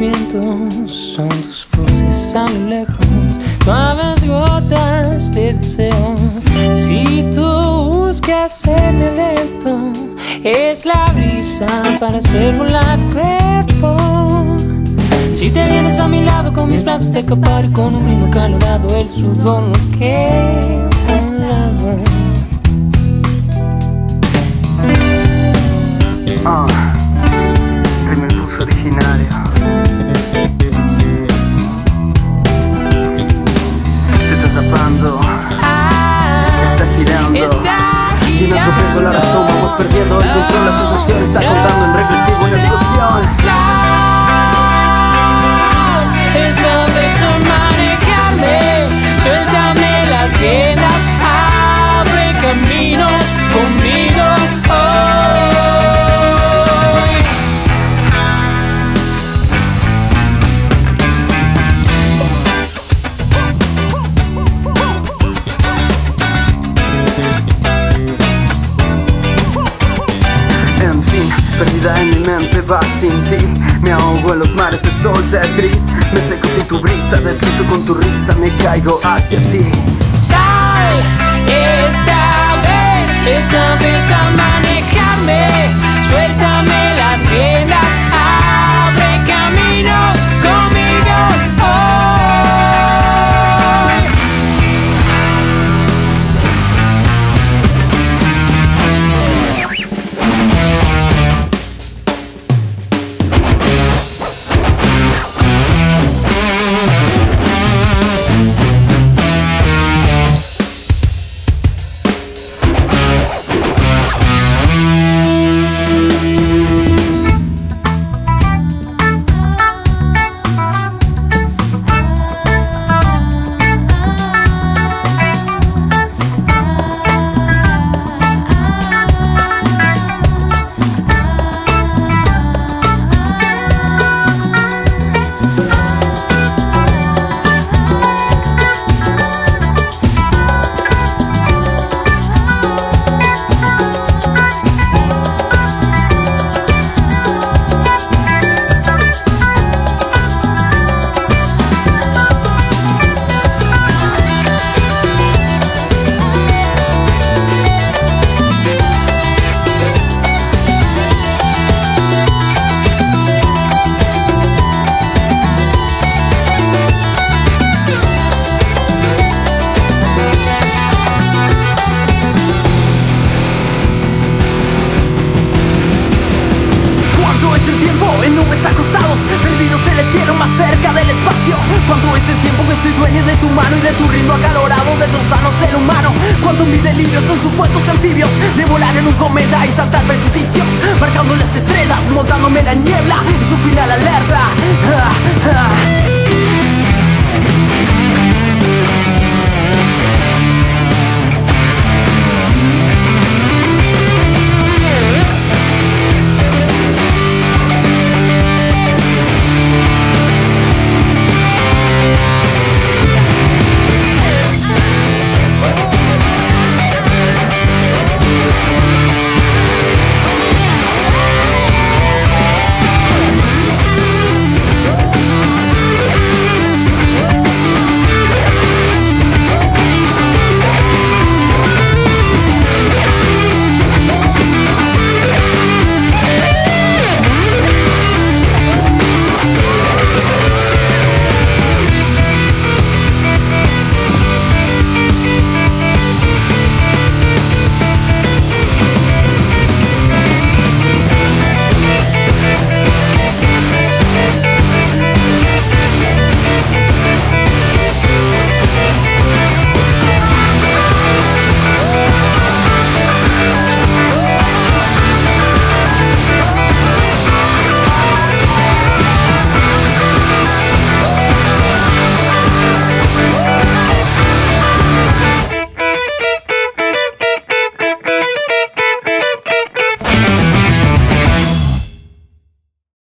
vientos son tus voces a lo lejos, suaves gotas de deseo. Si tú buscas en mi aliento, es la brisa para hacer volar tu cuerpo. Si te vienes a mi lado, con mis brazos te acaparo y con un ritmo acalorado el sudor no queda a un lado. Ritmo Blues originario. Te está tapando, está girando. Y en otro peso la razón, vamos perdiendo el control. La sensación está contando en regresivo, en explosión. Sabes manejarme, suéltame las riendas, abre caminos conmigo hoy. En fin, perdida en mi mente vas sin ti. Me ahogo en los mares, el sol se es gris. Me seco sin tu brisa, deslizo con tu risa. Me caigo hacia ti. Sal, esta vez a manejarme, suéltame las riendas, abre caminos conmigo hoy. En nubes acostados, perdidos en el cielo, más cerca del espacio. ¿Cuánto es el tiempo que soy dueño de tu mano y de tu ritmo acalorado de los sanos del humano? ¿Cuánto mi delirio son supuestos anfibios de volar en un cometa y saltar precipicios, marcando las estrellas, montándome la niebla y su final alerta?